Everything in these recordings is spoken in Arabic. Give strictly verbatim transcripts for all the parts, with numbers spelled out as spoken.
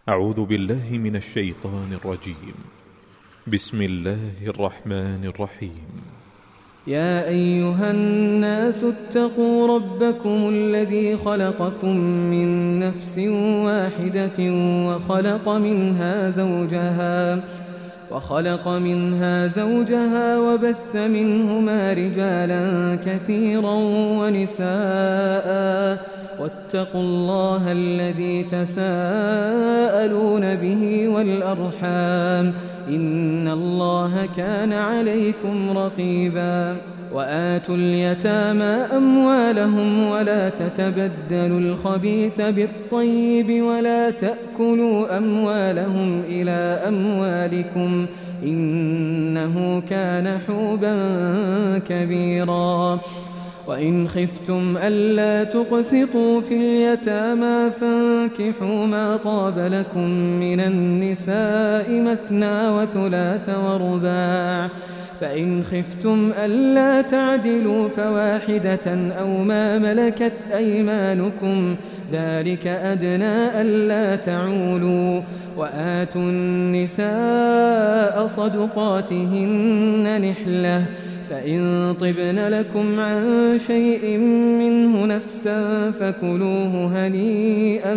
أعوذ بالله من الشيطان الرجيم. بسم الله الرحمن الرحيم. يا أيها الناس اتقوا ربكم الذي خلقكم من نفس واحدة وخلق منها زوجها وخلق منها زوجها وبث منهما رجالا كثيرا ونساء واتقوا الله الذي تساءلون به والأرحام إن الله كان عليكم رقيبا وآتوا اليتامى أموالهم ولا تتبدلوا الخبيث بالطيب ولا تأكلوا أموالهم إلى أموالكم إنه كان حوبا كبيرا وإن خفتم ألا تقسطوا في اليتامى فانكحوا ما طاب لكم من النساء مثنى وثلاث ورباع فإن خفتم ألا تعدلوا فواحدة أو ما ملكت أيمانكم ذلك أدنى ألا تعولوا وآتوا النساء صدقاتهن نحلة فإن طبن لكم عن شيء منه نفسا فكلوه هنيئا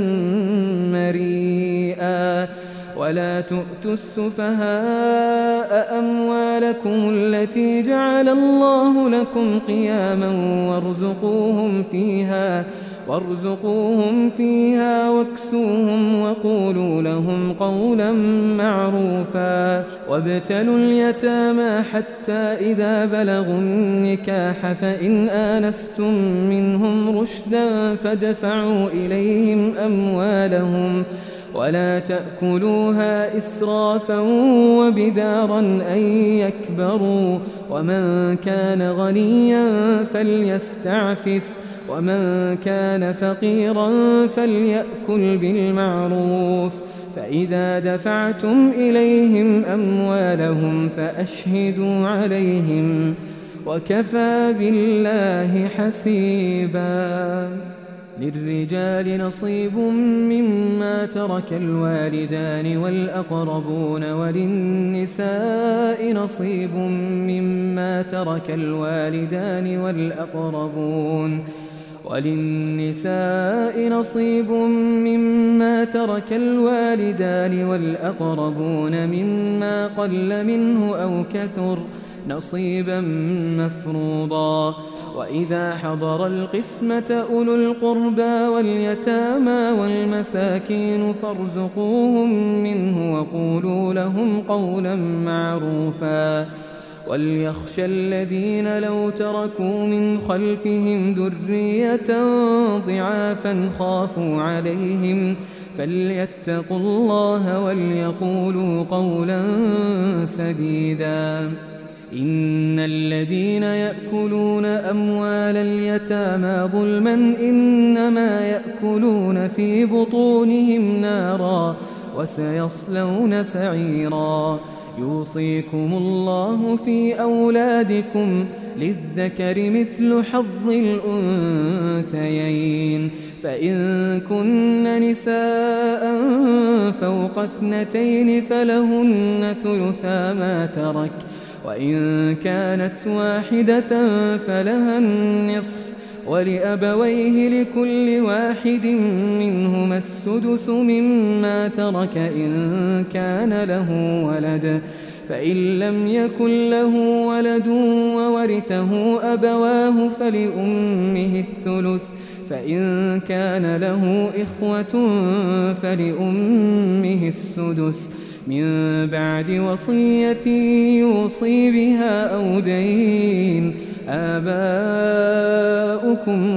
مريئا ولا تؤتوا السفهاء أموالكم التي جعل الله لكم قياما وارزقوهم فيها وارزقوهم فيها واكسوهم وقولوا لهم قولا معروفا وابتلوا اليتامى حتى إذا بلغوا النكاح فإن آنستم منهم رشدا فادفعوا إليهم أموالهم ولا تأكلوها إسرافا وبدارا أن يكبروا ومن كان غنيا فليستعفف ومن كان فقيرا فليأكل بالمعروف فإذا دفعتم إليهم أموالهم فأشهدوا عليهم وكفى بالله حسيبا للرجال نصيب مما ترك الوالدان والأقربون وللنساء نصيب مما ترك الوالدان والأقربون وللنساء نصيب مما ترك الوالدان والأقربون مما قل منه أو كثر نصيبا مفروضا وإذا حضر القسمة أولو القربى واليتامى والمساكين فارزقوهم منه وقولوا لهم قولا معروفا وليخشى الذين لو تركوا من خلفهم ذرية ضعافا خافوا عليهم فليتقوا الله وليقولوا قولا سديدا إن الذين يأكلون أموال اليتامى ظلما إنما يأكلون في بطونهم نارا وسيصلون سعيرا يوصيكم الله في أولادكم للذكر مثل حظ الأنثيين فإن كن نساء فوق اثنتين فلهن ثلثا ما ترك وإن كانت واحدة فلها النصف ولأبويه لكل واحد منهما السدس مما ترك إن كان له ولد فإن لم يكن له ولد وورثه أبواه فلأمه الثلث فإن كان له إخوة فلأمه السدس من بعد وصية يوصي بها أو دين آباؤكم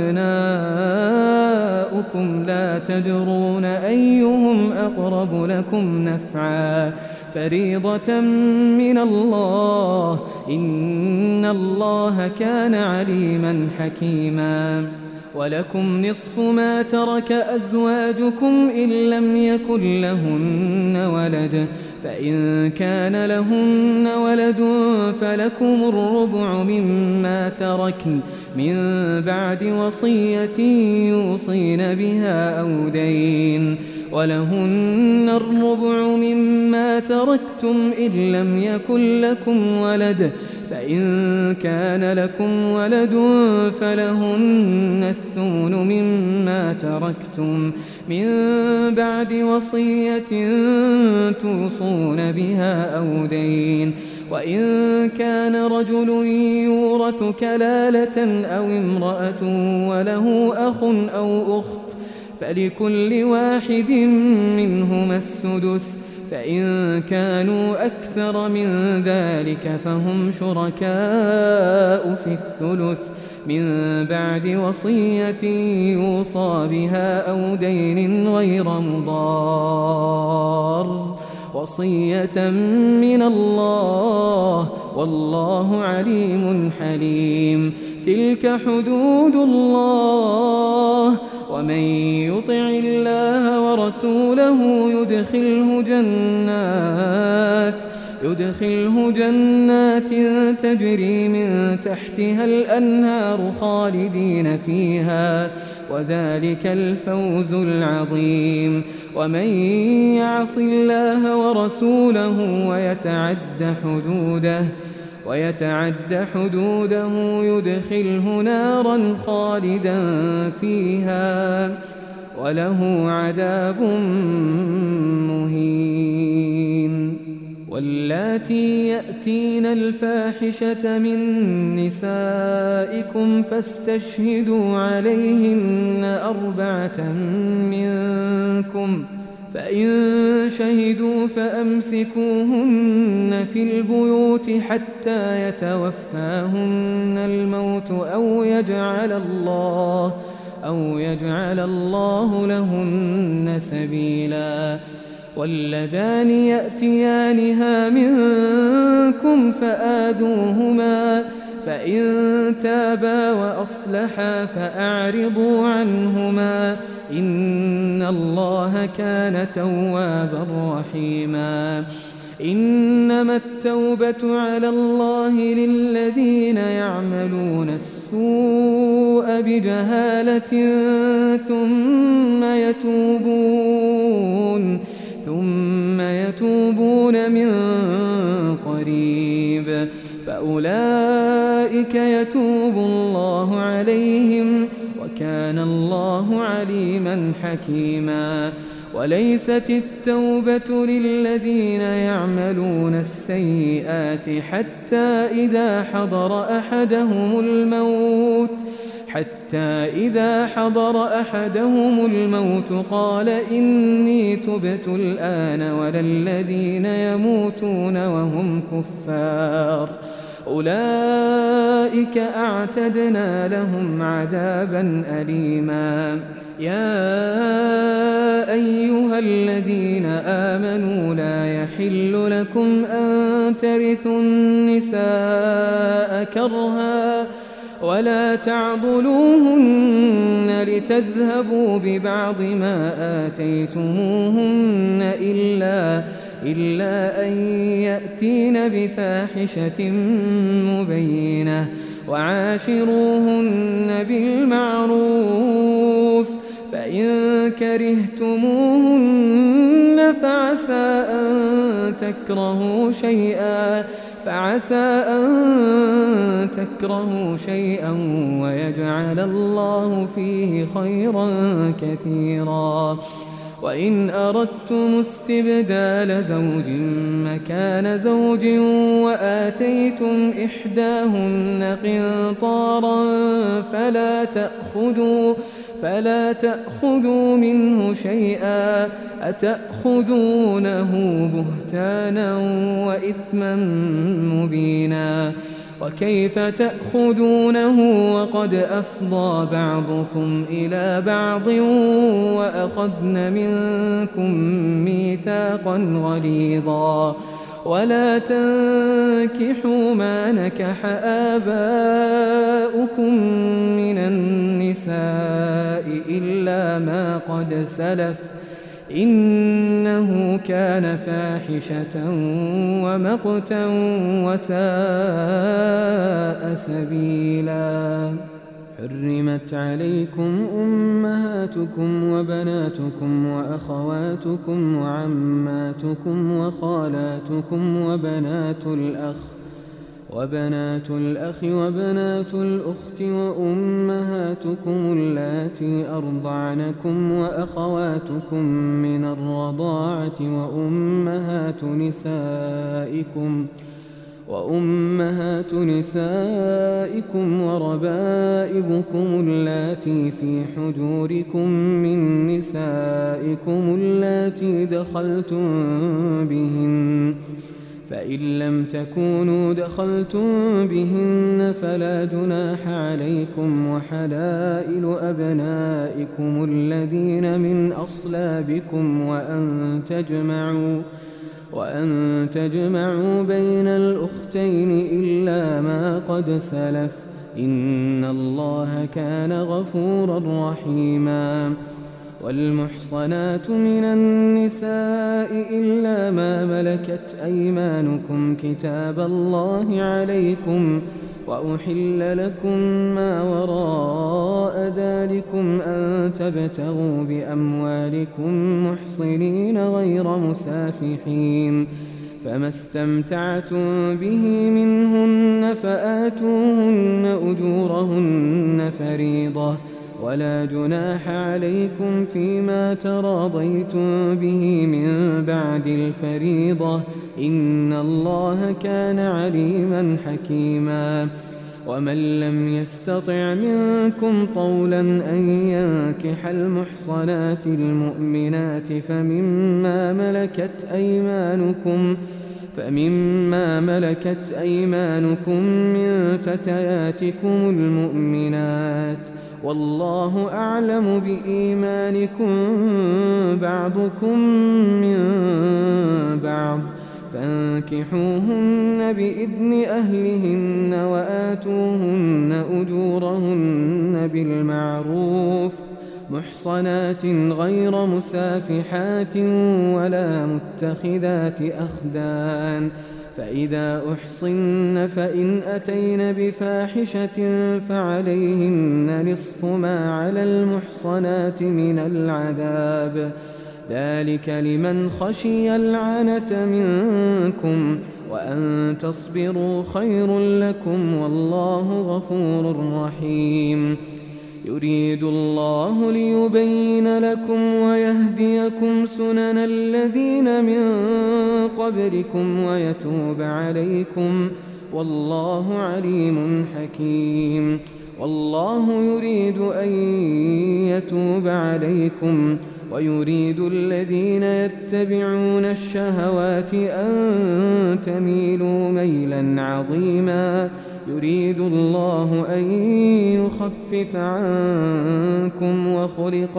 وأبناؤكم لا تدرون أيهم أقرب لكم نفعا فريضة من الله إن الله كان عليما حكيما ولكم نصف ما ترك أزواجكم إن لم يكن لهن ولد فإن كان لهن ولد فلكم الربع مما تركن من بعد وصية يوصين بها أو دين ولهن الربع مما تركتم إن لم يكن لكم ولد فإن كان لكم ولد فلهن الثمن مما تركتم من بعد وصية توصون بها أو دين وإن كان رجل يورث كلالة أو امرأة وله أخ أو أخت فلكل واحد منهما السدس فإن كانوا أكثر من ذلك فهم شركاء في الثلث من بعد وصية يوصى بها أو دين غير مضار وصية من الله والله عليم حليم. تلك حدود الله ومن يطع الله ورسوله يدخله جنات يدخله جنات تجري من تحتها الأنهار خالدين فيها وذلك الفوز العظيم. ومن يعص الله ورسوله ويتعد حدوده ويتعد حدوده يدخله نارا خالدا فيها وله عذاب مهين. واللاتي يأتين الفاحشة من نسائكم فاستشهدوا عليهن أربعة منكم فإن شهدوا فأمسكوهن في البيوت حتى يتوفاهن الموت أو يجعل الله أو يجعل الله لهن سبيلا. واللذان يأتيانها منكم فآذوهما فإن تابا وأصلحا فأعرضوا عنهما إن الله كان توابا رحيما. إنما التوبة على الله للذين يعملون السوء بجهالة ثم يتوبون ثم يتوبون من قريب فأولئك يتوب الله عليهم وكان الله عليما حكيما. وليست التوبة للذين يعملون السيئات حتى إذا حضر أحدهم الموت حتى إذا حضر أحدهم الموت قال إني تبت الآن ولا الذين يموتون وهم كفار أولئك أعتدنا لهم عذابا أليما. يا أيها الذين آمنوا لا يحل لكم أن ترثوا النساء كرها ولا تعضلوهن لتذهبوا ببعض ما آتيتموهن إلا إلا أن يأتين بفاحشة مبينة وعاشروهن بالمعروف فإن كرهتموهن فعسى أن تكرهوا شيئا فعسى أن تكرهوا شيئا ويجعل الله فيه خيرا كثيرا. وإن أردتم استبدال زوج مكان زوج وآتيتم إحداهن قنطارا فلا تأخذوا فلا تأخذوا منه شيئا أتأخذونه بهتانا وإثما مبينا. وكيف تأخذونه وقد أفضى بعضكم إلى بعض وأخذن منكم ميثاقا غليظا. ولا تنكحوا ما نكح آباؤكم من النساء إلا ما قد سلف إنه كان فاحشة ومقتا وساء سبيلا. حرمت عليكم أمهاتكم وبناتكم وأخواتكم وعماتكم وخالاتكم وبنات الأخ وبنات الأخ وبنات الأخت وأمهاتكم اللاتي أرضعنكم وأخواتكم من الرضاعة وأمهات نسائكم وأمهات نسائكم وربائبكم اللاتي في حجوركم من نسائكم اللاتي دخلتم بهن، فإن لم تكونوا دخلتم بهن فلا جناح عليكم، وحلائل أبنائكم الذين من أصلابكم وأن تجمعوا وأن تجمعوا بين الأختين إلا ما قد سلف، إن الله كان غفورا رحيما. والمحصنات من النساء إلا ما ملكت أيمانكم كتاب الله عليكم، وأحل لكم ما وراء ذلكم أن تبتغوا بأموالكم محصنين غير مسافحين، فما استمتعتم به منهن فآتوهن أجورهن فريضة، ولا جناح عليكم فيما تراضيتم به من بعد الفريضة، إن الله كان عليما حكيما. ومن لم يستطع منكم طولا أن ينكح المحصنات المؤمنات فمما ملكت أيمانكم فمما ملكت أيمانكم من فتياتكم المؤمنات، والله أعلم بإيمانكم بعضكم من بعض، فانكحوهن بإذن أهلهن وآتوهن أجورهن بالمعروف محصنات غير مسافحات ولا متخذات أخدان، فإذا أحصن فإن أتين بفاحشة فعليهن نصف ما على المحصنات من العذاب، ذلك لمن خشي العنة منكم، وأن تصبروا خير لكم، والله غفور رحيم. يريد الله ليبين لكم ويهديكم سنن الذين من قبلكم ويتوب عليكم، والله عليم حكيم. والله يريد أن يتوب عليكم، ويريد الذين يتبعون الشهوات أن تميلوا ميلا عظيما، يريد الله أن يخفف عنكم وخلق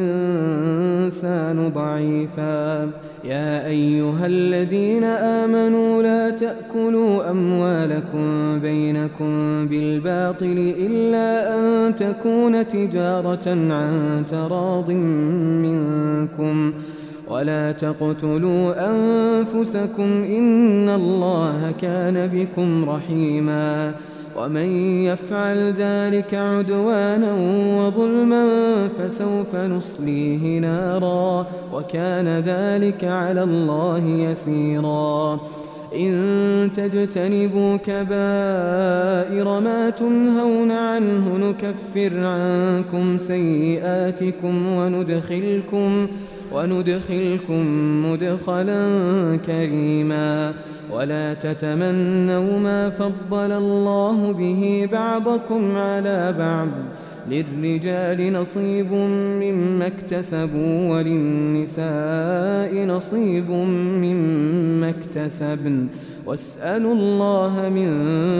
الإنسان ضعيفا. يا أيها الذين آمنوا لا تأكلوا أموالكم بينكم بالباطل إلا أن تكون تجارة عن تراض منكم، ولا تقتلوا أنفسكم إن الله كان بكم رحيما. ومن يفعل ذلك عدوانا وظلما فسوف نصليه نارا، وكان ذلك على الله يسيرا. إن تجتنبوا كبائر ما تنهون عنه نكفر عنكم سيئاتكم وندخلكم وندخلكم مدخلا كريما. ولا تتمنوا ما فضل الله به بعضكم على بعض، للرجال نصيب مما اكتسبوا وللنساء نصيب مما اكتسبن، واسألوا الله من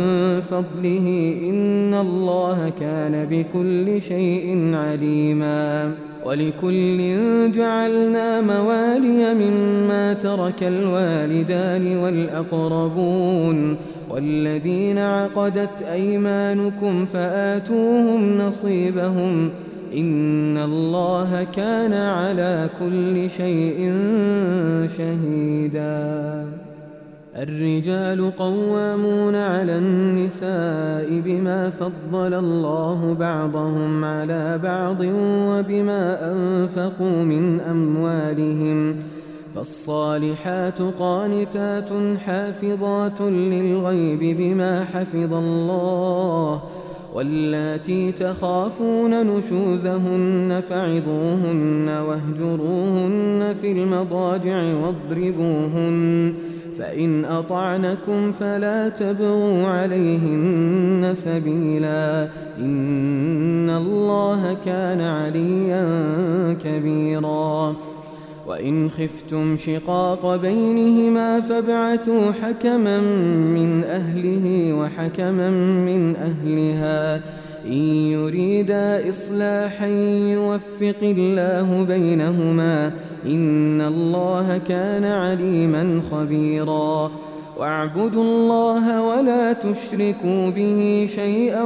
فضله إن الله كان بكل شيء عليما. ولكل جعلنا موالي مما ترك الوالدان والأقربون والذين عقدت أيمانكم فآتوهم نصيبهم إن الله كان على كل شيء شهيدا. الرجال قوامون على النساء بما فضل الله بعضهم على بعض وبما أنفقوا من أموالهم، فالصالحات قانتات حافظات للغيب بما حفظ الله، واللاتي تخافون نشوزهن فعظوهن واهجروهن في المضاجع واضربوهن، فإن أطعنكم فلا تبغوا عليهن سبيلا، إن الله كان عليا كبيرا. وإن خفتم شقاق بينهما فابعثوا حكما من أهله وحكما من أهلها، إن يريدا إصلاحا يوفق الله بينهما، إن الله كان عليما خبيرا. واعبدوا الله ولا تشركوا به شيئا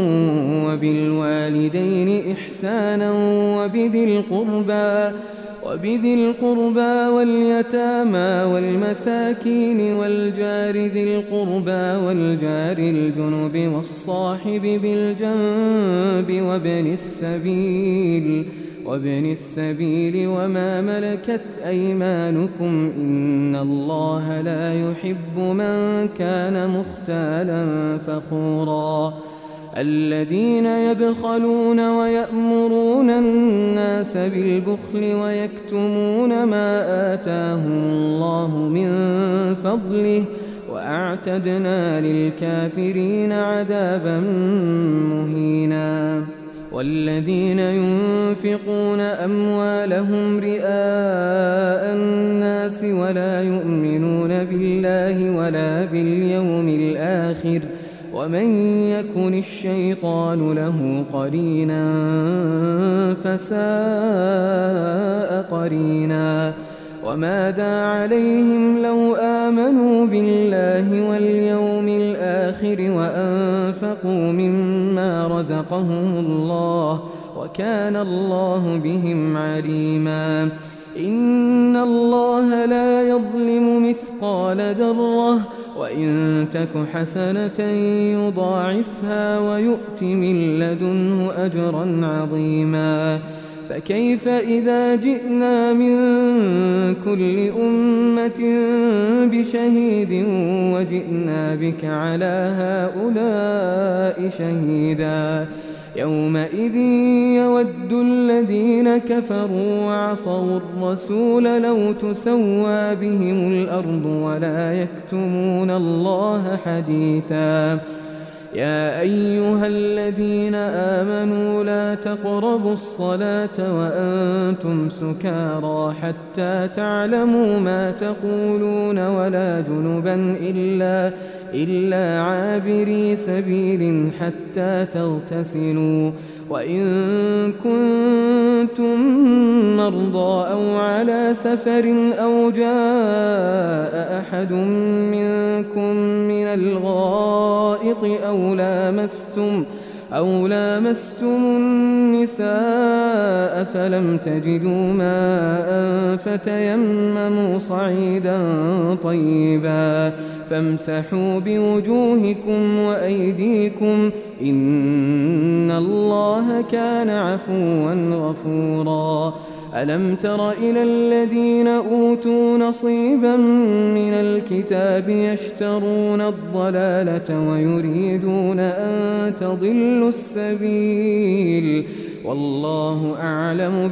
وبالوالدين إحسانا وبذي القربى وبذي القربى واليتامى والمساكين والجار ذي القربى والجار الجنب والصاحب بالجنب وابن السبيل وابن السبيل وما ملكت أيمانكم، إن الله لا يحب من كان مختالا فخورا. الذين يبخلون ويأمرون الناس بالبخل ويكتمون ما آتاهم الله من فضله، وأعتدنا للكافرين عذابا مهينا. والذين ينفقون أموالهم رئاء الناس ولا يؤمنون بالله ولا باليوم الآخر، ومن يكن الشيطان له قرينا فساء قرينا. وماذا عليهم لو آمنوا بالله واليوم الآخر وأنفقوا مما رزقهم الله، وكان الله بهم عليما. إن الله لا يظلم مثقال ذرة، وإن تك حسنة يضاعفها ويؤت من لدنه أجرا عظيما. فكيف إذا جئنا من كل أمة بشهيد وجئنا بك على هؤلاء شهيدا، يومئذ يود الذين كفروا وعصوا الرسول لو تسوى بهم الأرض ولا يكتمون الله حديثا. يا أيها الذين آمنوا لا تقربوا الصلاة وأنتم سكارى حتى تعلموا ما تقولون ولا جنبا إلا, إلا عابري سبيل حتى تغتسلوا، وإن كنتم مرضى أو على سفر أو جاء أحد منكم من الغائط أو لامستم أو لامستم النساء فلم تجدوا ماء فتيمموا صعيدا طيبا فامسحوا بوجوهكم وأيديكم، إن الله كان عفوا غفورا. ألم تر إلى الذين أوتوا نصيبا من الكتاب يشترون الضلالة ويريدون أن تضلوا السبيل، والله أعلم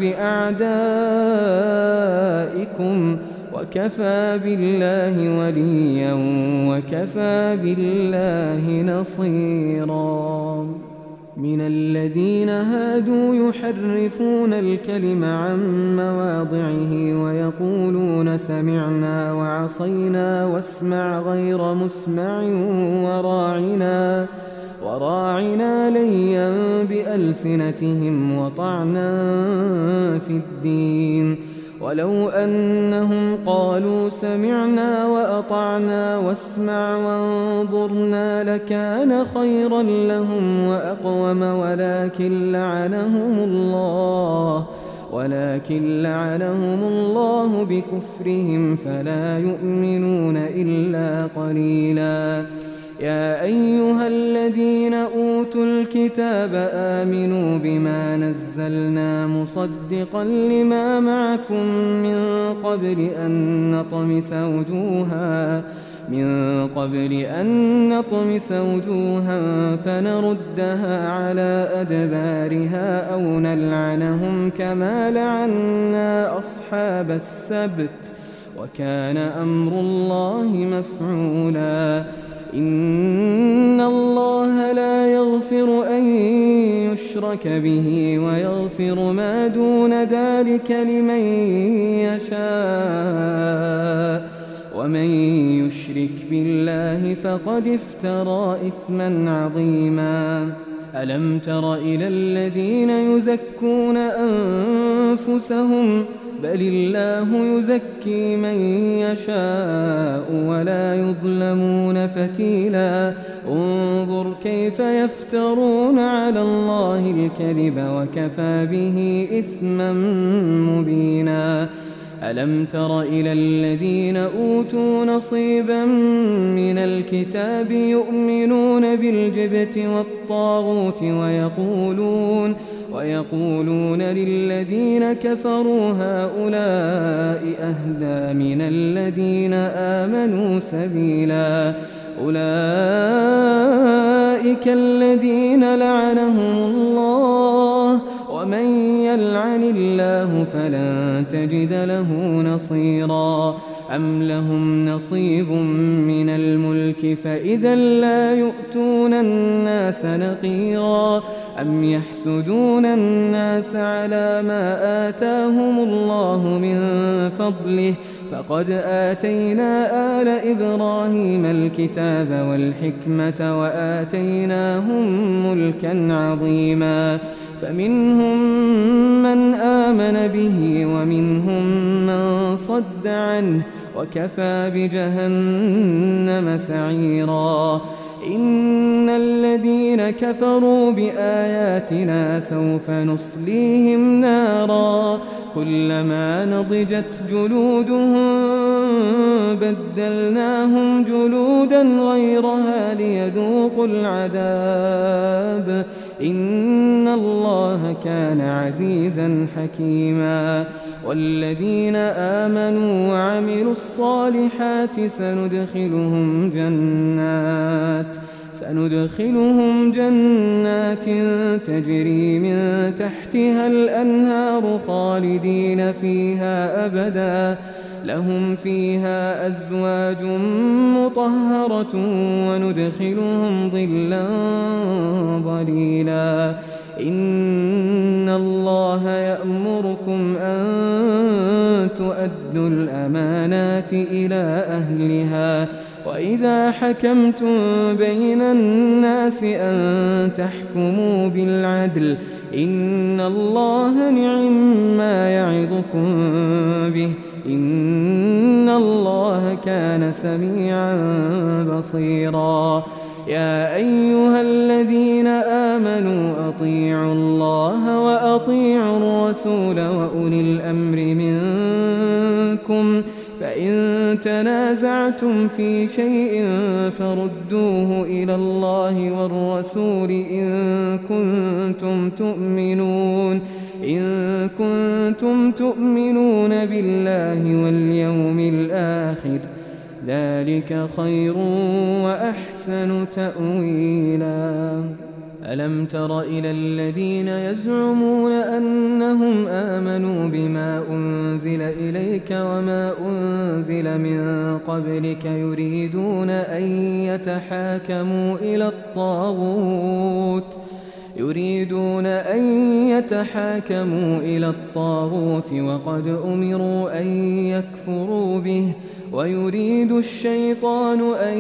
بأعدائكم، وكفى بالله وليا وكفى بالله نصيرا. من الذين هادوا يحرفون الكلم عن مواضعه ويقولون سمعنا وعصينا واسمع غير مسمع وراعنا وراعنا ليا بألسنتهم وطعنا في الدين، ولو أنهم قالوا سمعنا وأطعنا واسمع وانظرنا لكان خيرا لهم وأقوم، ولكن لعنهم الله ولكن لعنهم الله بكفرهم فلا يؤمنون إلا قليلا. يا أيها الذين أوتوا الكتاب آمنوا بما نزلنا مصدقا لما معكم من قبل أن نطمس وجوها من قبل أن نطمس وجوها فنردها على أدبارها أو نلعنهم كما لعنا أصحاب السبت وكان أمر الله مفعولا. إن الله لا يغفر أن يشرك به ويغفر ما دون ذلك لمن يشاء ومن يشرك بالله فقد افترى إثما عظيما. ألم تر إلى الذين يزكون أنفسهم بل الله يزكي من يشاء ولا يظلمون فتيلا. انظر كيف يفترون على الله الكذب وكفى به إثما مبينا. ألم تر إلى الذين أوتوا نصيبا من الكتاب يؤمنون بالجبت والطاغوت ويقولون ويقولون للذين كفروا هؤلاء أهدى من الذين آمنوا سبيلا. أولئك الذين لعنهم الله ومن يلعن الله فلن تجد له نصيرا. أم لهم نصيب من الملك فإذا لا يؤتون الناس نقيرا. أم يحسدون الناس على ما آتاهم الله من فضله فقد آتينا آل إبراهيم الكتاب والحكمة وآتيناهم ملكا عظيما. فمنهم من آمن به ومنهم من صد عنه وكفى بجهنم سعيرا. إن الذين كفروا بآياتنا سوف نصليهم نارا كلما نضجت جلودهم بدلناهم جلودا غيرها ليذوقوا العذاب إن الله كان عزيزا حكيما. والذين آمنوا وعملوا الصالحات سندخلهم جنات سندخلهم جنات تجري من تحتها الأنهار خالدين فيها أبدا لهم فيها أزواج مطهرة وندخلهم ظلا ظليلا. إن الله يأمركم أن تؤدوا الأمانات إلى أهلها وإذا حكمتم بين الناس أن تحكموا بالعدل إن الله نعما يعظكم به إن الله كان سميعا بصيرا. يا أيها الذين آمنوا أطيعوا الله وأطيعوا الرسول وأولي الأمر منكم فإن تنازعتم في شيء فردوه إلى الله والرسول إن كنتم تؤمنون إن كنتم تؤمنون بالله واليوم الآخر ذلك خير وأحسن تأويلا. ألم تر إلى الذين يزعمون أنهم آمنوا بما أنزل إليك وما أنزل من قبلك يريدون أن يتحاكموا إلى الطاغوت يريدون أن يتحاكموا إلى الطاغوت وقد أمروا أن يكفروا به ويريد الشيطان أن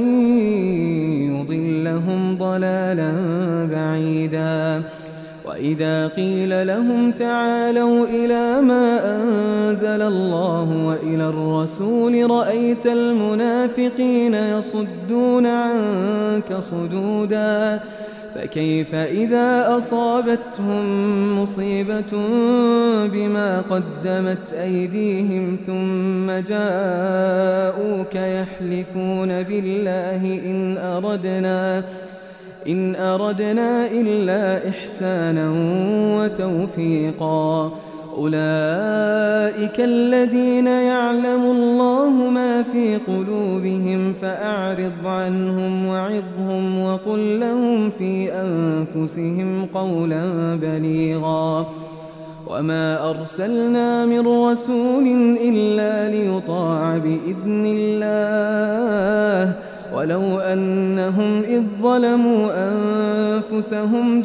يضلهم ضلالا بعيدا. وإذا قيل لهم تعالوا إلى ما أنزل الله وإلى الرسول رأيت المنافقين يصدون عنك صدودا فكيف إذا أصابتهم مصيبة بما قدمت أيديهم ثم جاءوك يحلفون بالله إن أردنا إن أردنا إلا إحسانا وتوفيقا أولئك الذين يعلم الله ما في قلوبهم فأعرض عنهم وعظهم وقل لهم في أنفسهم قولا بليغا وما أرسلنا من رسول إلا ليطاع بإذن الله ولو أنهم إذ ظلموا أنفسهم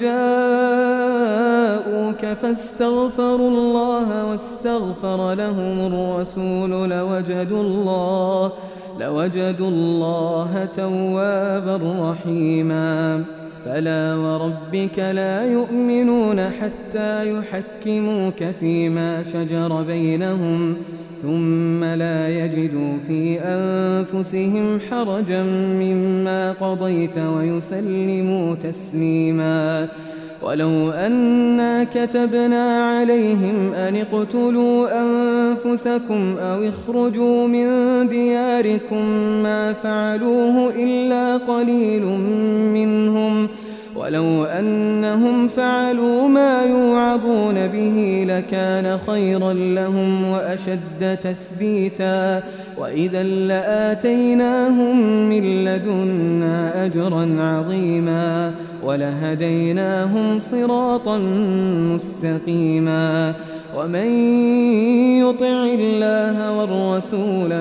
جاءوك فاستغفروا الله واستغفر لهم الرسول لوجدوا الله, لوجدوا الله توابا رحيما فلا وربك لا يؤمنون حتى يحكموك فيما شجر بينهم ثم لا يجدوا في أنفسهم حرجا مما قضيت ويسلموا تسليما ولو أنا كتبنا عليهم أن اقتلوا أنفسكم أو اخرجوا من دياركم ما فعلوه إلا قليل منهم ولو أنهم فعلوا ما يوعظون به لكان خيرا لهم وأشد تثبيتا وإذا لآتيناهم من لدنا أجرا عظيما ولهديناهم صراطا مستقيما ومن يطع الله والرسول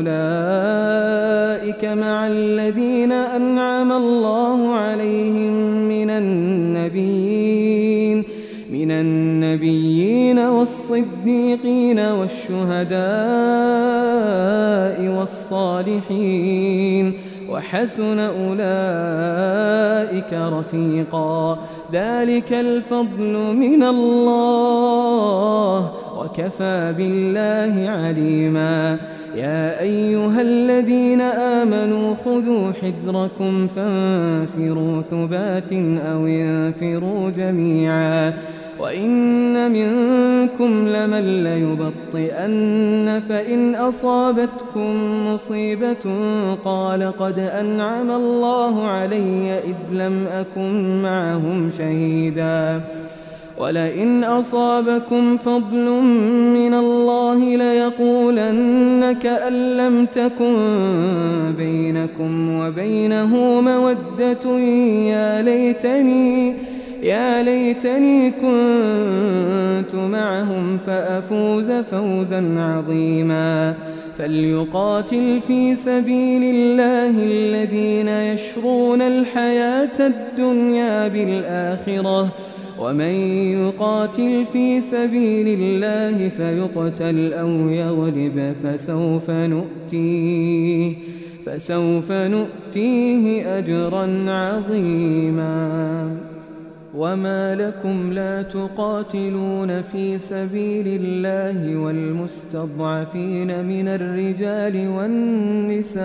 فأولئك مع الذين أنعم الله عليهم من النبيين من النبيين والصديقين والشهداء والصالحين وحسن أولئك رفيقا ذلك الفضل من الله وكفى بالله عليما يا أيها الذين آمنوا خذوا حذركم فانفروا ثبات أو انفروا جميعا وإن منكم لمن ليبطئن فإن أصابتكم مصيبة قال قد أنعم الله علي إذ لم أكن معهم شهيدا ولئن أصابكم فضل من الله ليقولن كأن لم تكن بينكم وبينه مودة يا ليتني يا ليتني كنت معهم فأفوز فوزا عظيما فليقاتل في سبيل الله الذين يشرون الحياة الدنيا بالآخرة ومن يقاتل في سبيل الله فيقتل أو يغلب فسوف نؤتيه فسوف نؤتيه أجرا عظيما وما لكم لا تقاتلون في سبيل الله والمستضعفين من الرجال والنساء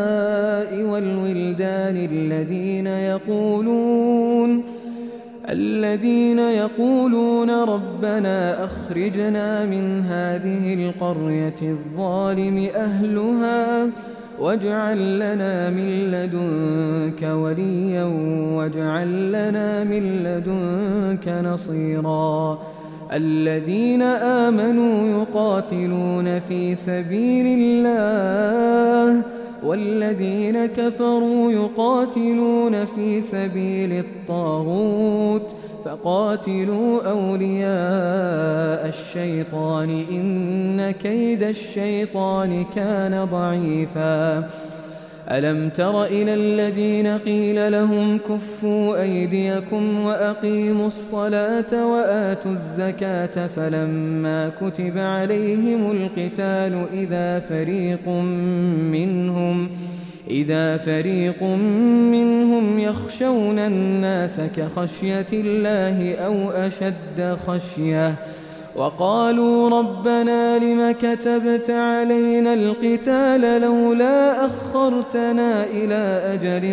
والولدان الذين يقولون الذين يقولون ربنا أخرجنا من هذه القرية الظالم أهلها واجعل لنا من لدنك وليا واجعل لنا من لدنك نصيرا الذين آمنوا يقاتلون في سبيل الله والذين كفروا يقاتلون في سبيل الطاغوت فقاتلوا أولياء الشيطان إن كيد الشيطان كان ضعيفا ألم تر إلى الذين قيل لهم كفوا أيديكم وأقيموا الصلاة وآتوا الزكاة فلما كتب عليهم القتال إذا فريق منهم إذا فريق منهم يخشون الناس كخشية الله أو أشد خشية وقالوا ربنا لم كتبت علينا القتال لولا أخرتنا إلى أجل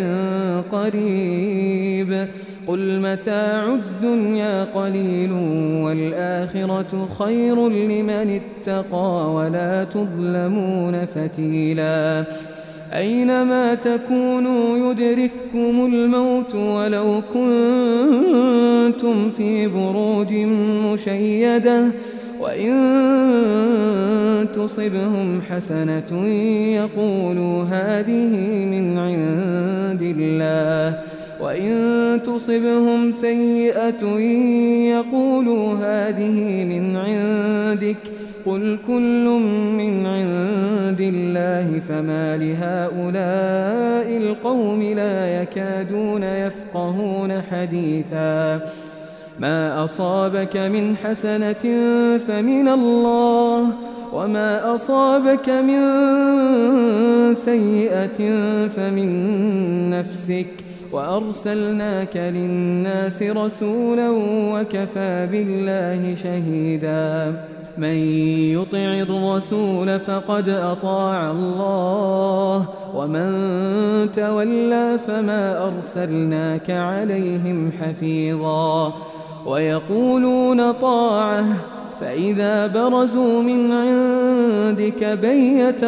قريب قل متاع الدنيا قليل والآخرة خير لمن اتقى ولا تظلمون فتيلا أينما تكونوا يدرككم الموت ولو كنتم في بروج مشيدة وإن تصبهم حسنة يقولوا هذه من عند الله وإن تصبهم سيئة يقولوا هذه من عندك قل كل من عند الله فما لهؤلاء القوم لا يكادون يفقهون حديثا ما أصابك من حسنة فمن الله وما أصابك من سيئة فمن نفسك وأرسلناك للناس رسولا وكفى بالله شهيدا من يطع الرسول فقد أطاع الله ومن تولى فما أرسلناك عليهم حفيظا ويقولون طاعة فإذا برزوا من عندك بيت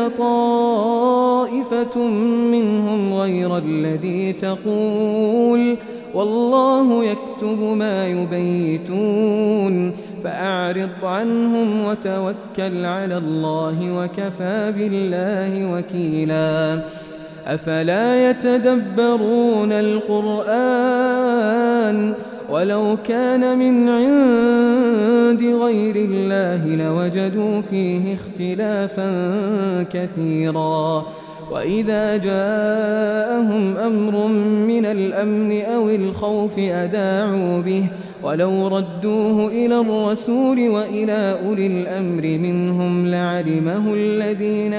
طائفة منهم غير الذي تقول والله يكتب ما يبيتون فأعرض عنهم وتوكل على الله وكفى بالله وكيلا أفلا يتدبرون القرآن ولو كان من عند غير الله لوجدوا فيه اختلافا كثيرا وإذا جاءهم أمر من الأمن أو الخوف أذاعوا به ولو ردوه إلى الرسول وإلى أولي الأمر منهم لعلمه الذين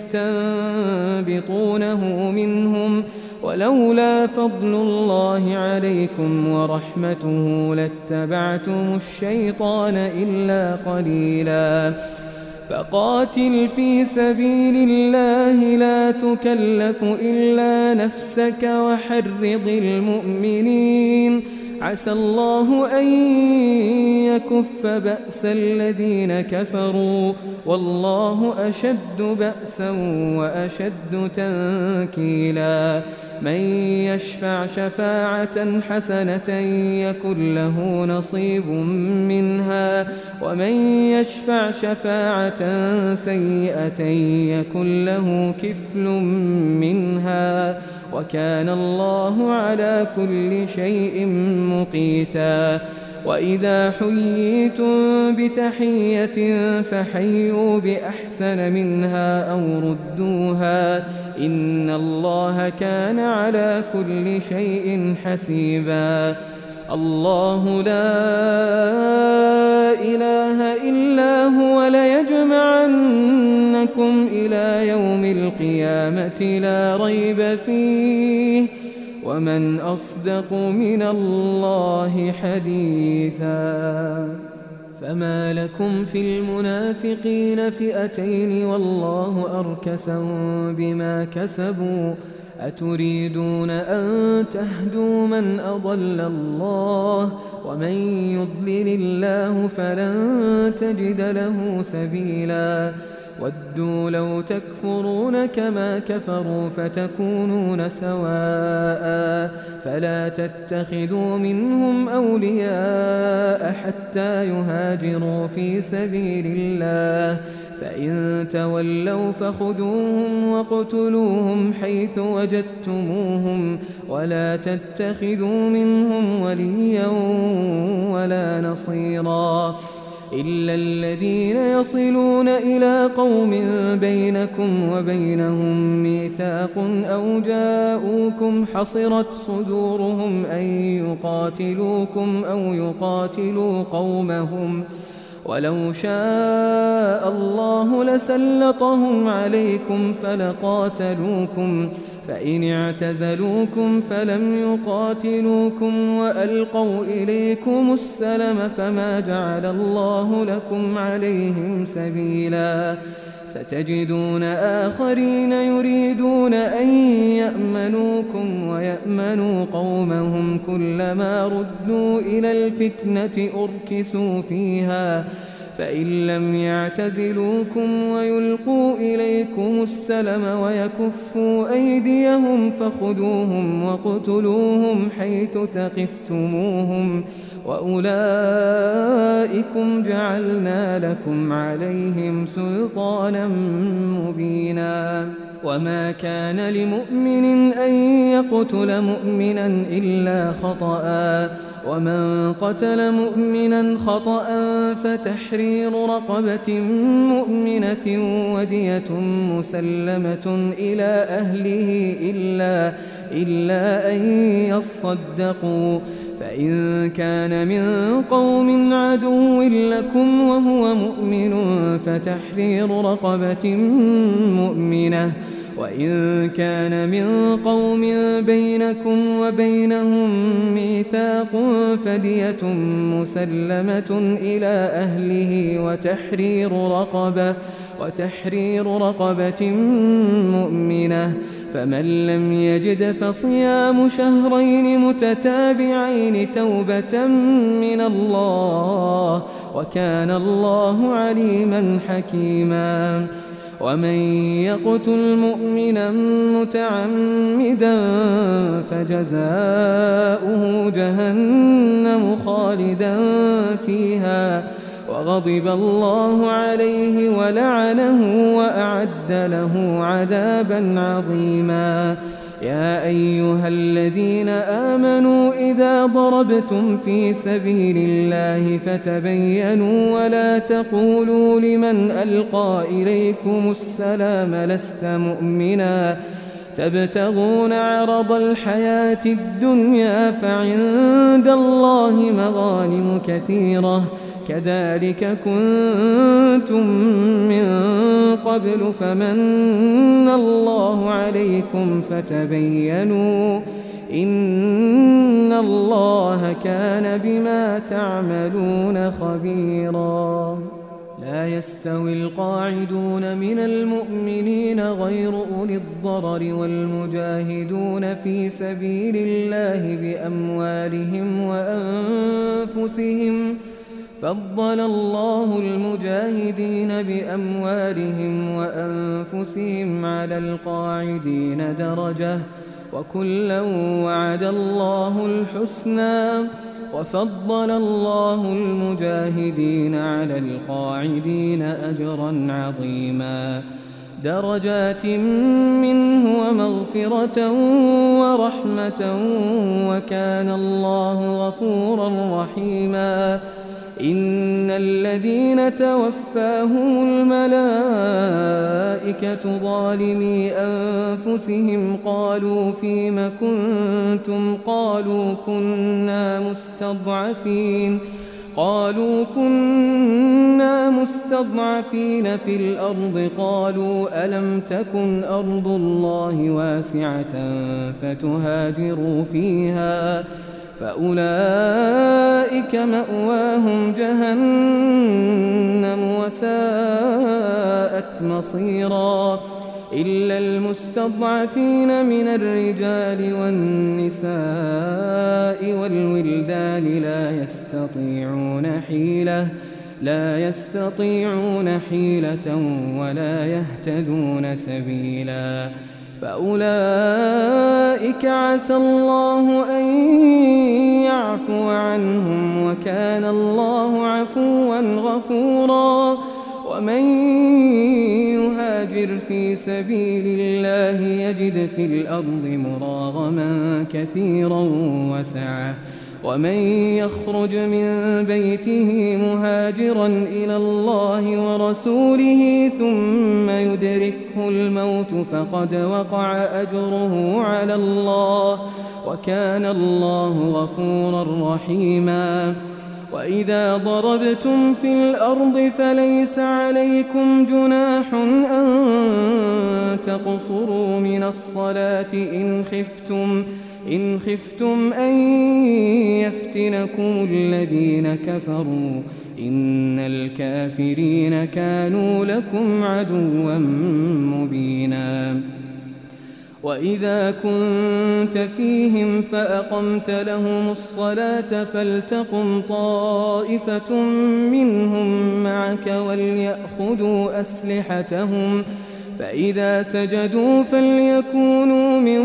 يستنبطونه منهم ولولا فضل الله عليكم ورحمته لاتبعتم الشيطان إلا قليلا فقاتل في سبيل الله لا تكلف إلا نفسك وحرض المؤمنين عسى الله أن يكف بأس الذين كفروا والله أشد بأسا وأشد تنكيلا من يشفع شفاعة حسنة يكن له نصيب منها ومن يشفع شفاعة سيئة يكن له كفل منها وكان الله على كل شيء مقيتا وإذا حييتم بتحية فحيوا بأحسن منها أو ردوها إن الله كان على كل شيء حسيبا الله لا إله إلا هو ليجمعنكم إلى يوم القيامة لا ريب فيه ومن أصدق من الله حديثا فما لكم في المنافقين فئتين والله أركسهم بما كسبوا أتريدون أن تهدوا من أضل الله ومن يضلل الله فلن تجد له سبيلا ودوا لو تكفرون كما كفروا فتكونون سواء فلا تتخذوا منهم أولياء حتى يهاجروا في سبيل الله فإن تولوا فخذوهم واقتلوهم حيث وجدتموهم ولا تتخذوا منهم وليا ولا نصيرا إلا الذين يصلون إلى قوم بينكم وبينهم ميثاق أو جاءوكم حصرت صدورهم أن يقاتلوكم أو يقاتلوا قومهم ولو شاء الله لسلطهم عليكم فلقاتلوكم فإن اعتزلوكم فلم يقاتلوكم وألقوا إليكم السلم فما جعل الله لكم عليهم سبيلا ستجدون آخرين يريدون أن يأمنوكم ويأمنوا قومهم كلما ردوا إلى الفتنة أركسوا فيها فإن لم يعتزلوكم ويلقوا إليكم السلم ويكفوا أيديهم فخذوهم وقتلوهم حيث ثقفتموهم وأولئكم جعلنا لكم عليهم سلطانا مبينا وما كان لمؤمن أن يقتل مؤمنا إلا خطأ ومن قتل مؤمنا خطأ فتحرير رقبة مؤمنة ودية مسلمة إلى أهله إلا, إلا أن يصدقوا فإن كان من قوم عدو لكم وهو مؤمن فتحرير رقبة مؤمنة وإن كان من قوم بينكم وبينهم ميثاق فدية مسلمة إلى أهله وتحرير رقبة وتحرير رقبة مؤمنة فمن لم يجد فصيام شهرين متتابعين توبة من الله وكان الله عليما حكيما ومن يقتل مؤمنا متعمدا فجزاؤه جهنم خالدا فيها وغضب الله عليه ولعنه وأعد له عذابا عظيما يا أيها الذين آمنوا إذا ضربتم في سبيل الله فتبينوا ولا تقولوا لمن ألقى إليكم السلام لست مؤمنا تبتغون عرض الحياة الدنيا فعند الله مغانم كثيرة كذلك كنتم من قبل فمن الله عليكم فتبينوا إن الله كان بما تعملون خبيرا لا يستوي القاعدون من المؤمنين غير أولي الضرر والمجاهدون في سبيل الله بأموالهم وأنفسهم فضل الله المجاهدين بأموالهم وأنفسهم على القاعدين درجة وكلا وعد الله الحسنى وفضل الله المجاهدين على القاعدين أجرا عظيما درجات منه ومغفرة ورحمة وكان الله غفورا رحيما إن الذين توفاهم الملائكة ظالمي أنفسهم قالوا فيم كنتم قالوا كنا مستضعفين قالوا كنا مستضعفين في الأرض قالوا ألم تكن أرض الله واسعة فتهاجروا فيها فأولئك مأواهم جهنم وساءت مصيرا إلا المستضعفين من الرجال والنساء والولدان لا يستطيعون حيلة لا يستطيعون حيلة ولا يهتدون سبيلا فأولئك عسى الله أن يعفو عنهم وكان الله عفوا غفورا ومن يهاجر في سبيل الله يجد في الأرض مراغما كثيرا وسعة ومن يخرج من بيته مهاجرا إلى الله ورسوله ثم يدركه الموت فقد وقع أجره على الله وكان الله غفورا رحيما وإذا ضربتم في الأرض فليس عليكم جناح أن تقصروا من الصلاة إن خفتم إن خفتم أن يفتنكم الذين كفروا إن الكافرين كانوا لكم عدوا مبينا. وإذا كنت فيهم فأقمت لهم الصلاة فلتقم طائفة منهم معك وليأخذوا أسلحتهم فإذا سجدوا فليكونوا من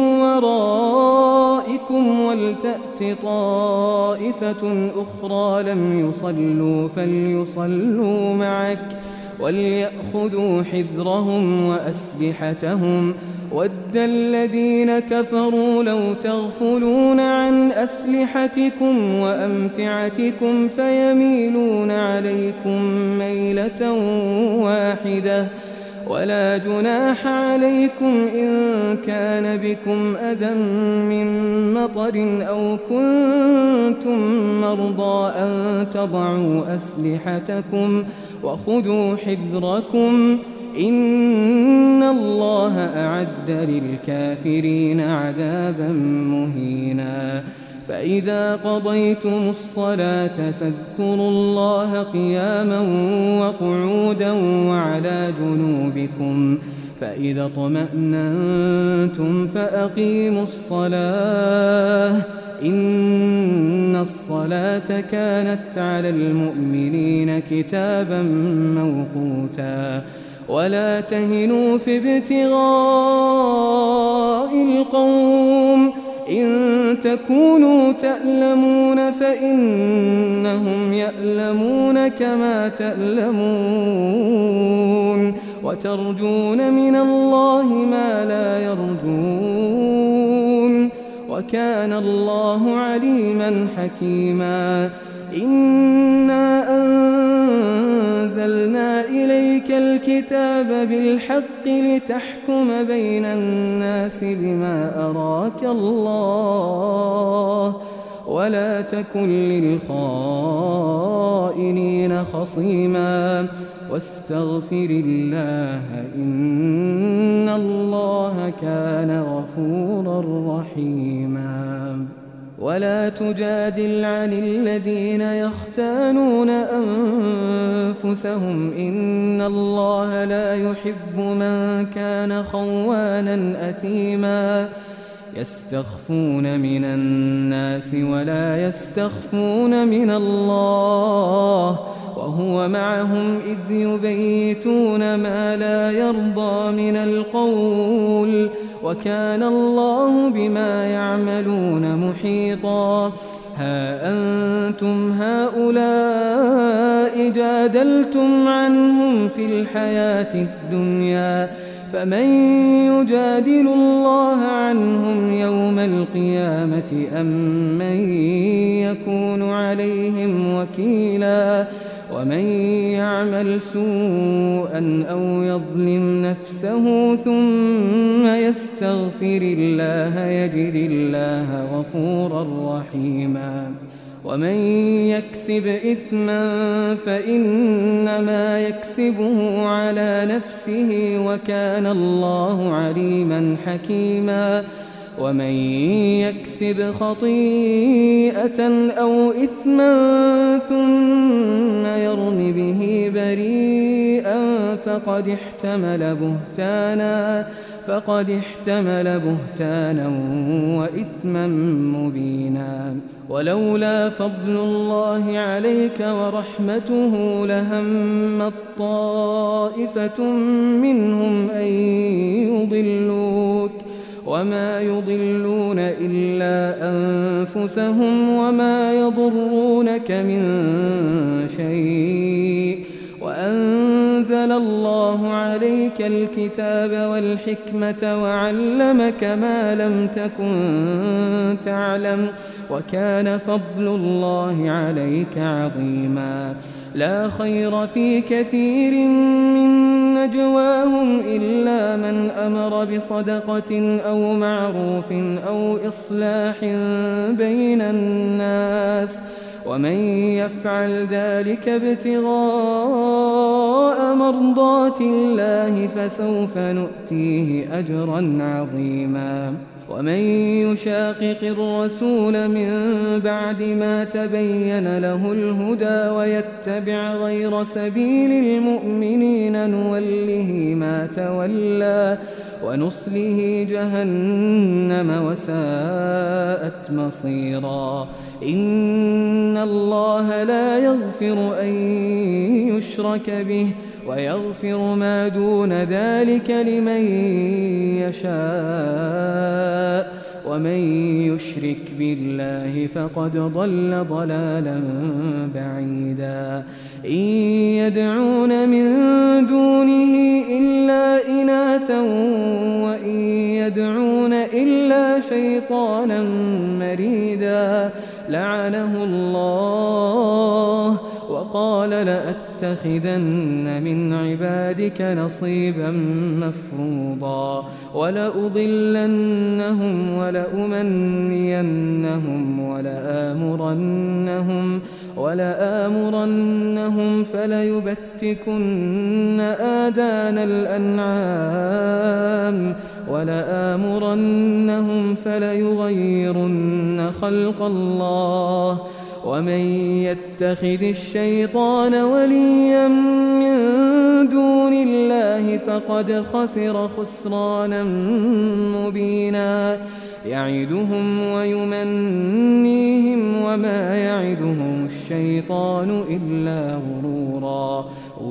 ورائكم ولتأت طائفة أخرى لم يصلوا فليصلوا معك وليأخذوا حذرهم وأسلحتهم ود الذين كفروا لو تغفلون عن أسلحتكم وأمتعتكم فيميلون عليكم ميلة واحدة ولا جناح عليكم إن كان بكم أذى من مطر أو كنتم مرضى أن تضعوا أسلحتكم وخذوا حذركم إن الله أعد للكافرين عذابا مهينا. فإذا قضيتم الصلاة فاذكروا الله قياما وقعودا وعلى جنوبكم فإذا اطمأننتم فأقيموا الصلاة إن الصلاة كانت على المؤمنين كتابا موقوتا. ولا تهنوا في ابتغاء القوم إن تكونوا تألمون فإنهم يألمون كما تألمون وترجون من الله ما لا يرجون وكان الله عليما حكيما. إنا أنزلنا إليك الكتاب بالحق لتحكم بين الناس بما أراك الله ولا تكن للخائنين خصيما واستغفر الله إن الله كان غفورا رحيما. ولا تجادل عن الذين يختانون أنفسهم إن الله لا يحب من كان خوانا أثيما. يستخفون من الناس ولا يستخفون من الله وهو معهم إذ يبيتون ما لا يرضى من القول وكان الله بما يعملون محيطا. ها أنتم هؤلاء جادلتم عنهم في الحياة الدنيا فمن يجادل الله عنهم يوم القيامة أم من يكون عليهم وكيلا. ومن يعمل سوءا أو يظلم نفسه ثم يستغفر الله يجد الله غفورا رحيما. ومن يكسب إثما فإنما يكسبه على نفسه وكان الله عليما حكيما. ومن يكسب خطيئة أو إثما ثم يرم به بريئا فقد احتمل بهتانا فقد احتمل بهتانا وإثما مبينا. ولولا فضل الله عليك ورحمته لهمت طائفة منهم أن يضلوك وما يضلون إلا أنفسهم وما يضرونك من شيء. وأنزل الله عليك الكتاب والحكمة وعلمك ما لم تكن تعلم وكان فضل الله عليك عظيما. لا خير في كثير من نجواهم إلا من أمر بصدقة أو معروف أو إصلاح بين الناس ومن يفعل ذلك ابتغاء مرضات الله فسوف نؤتيه أجرا عظيما. ومن يشاقق الرسول من بعد ما تبين له الهدى ويتبع غير سبيل المؤمنين نوله ما تولى ونصله جهنم وساءت مصيرا. إن الله لا يغفر أن يشرك به ويغفر ما دون ذلك لمن يشاء ومن يشرك بالله فقد ضل ضلالا بعيدا. إن يدعون من دونه إلا إناثا وإن يدعون إلا شيطانا مريدا لعنه الله وقال لأتخذن من عبادك نصيبا مفروضا ولأضلنهم ولأمنينهم ولآمرنهم ولآمرنهم فليبتكن آذان الأنعام ولآمرنهم فليغيرن خلق الله ومن يتخذ الشيطان وليا من دون الله فقد خسر خسرانا مبينا. يعدهم ويمنيهم وما يعدهم الشيطان إلا غرورا.